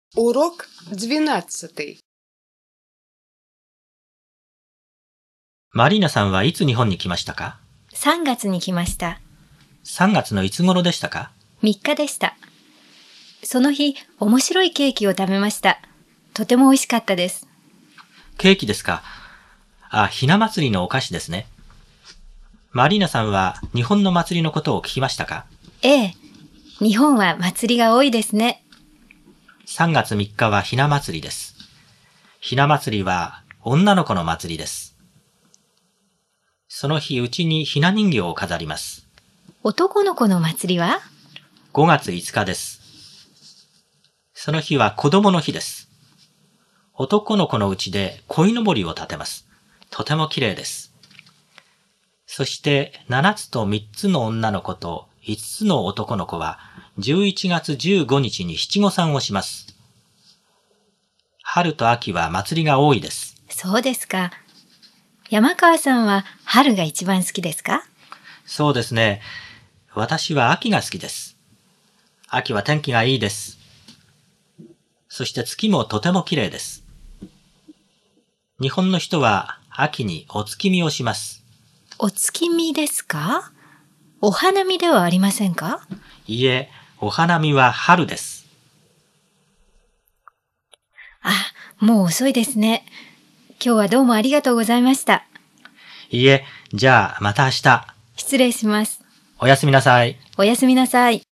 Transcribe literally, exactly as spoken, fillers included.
Урок двенадцатый. マリーナさんはいつ日本に来ましたか？ さんがつに来ました。 さんがつのいつ頃でしたか？ みっかでした。その日、面白いケーキを食べました。とても美味しかったです。 ケーキですか。あ、ひな祭りのお菓子ですね。マリーナさんは日本の祭りのことを聞きましたか？ ええ、日本は祭りが多いですね。 さんがつみっかはひな祭りです。ひな祭りは女の子の祭りです。その日、うちにひな人形を飾ります。 男の子の祭りは？ ごがついつかです。その日は子供の日です。男の子のうちで鯉のぼりを立てます。とても綺麗です。そしてななつとみっつの女の子といつつの男の子はじゅういちがつじゅうごにちに七五三をします。春と秋は祭りが多いです。 そうですか。山川さんは春が一番好きですか？ そうですね。私は秋が好きです。秋は天気がいいです。そして月もとても綺麗です。日本の人は秋にお月見をします。 お月見ですか？お花見ではありませんか？ いいえ、お花見は春です。 あ、もう遅いですね。今日はどうもありがとうございました。 いいえ、じゃあまた明日。 失礼します。 おやすみなさい。 おやすみなさい。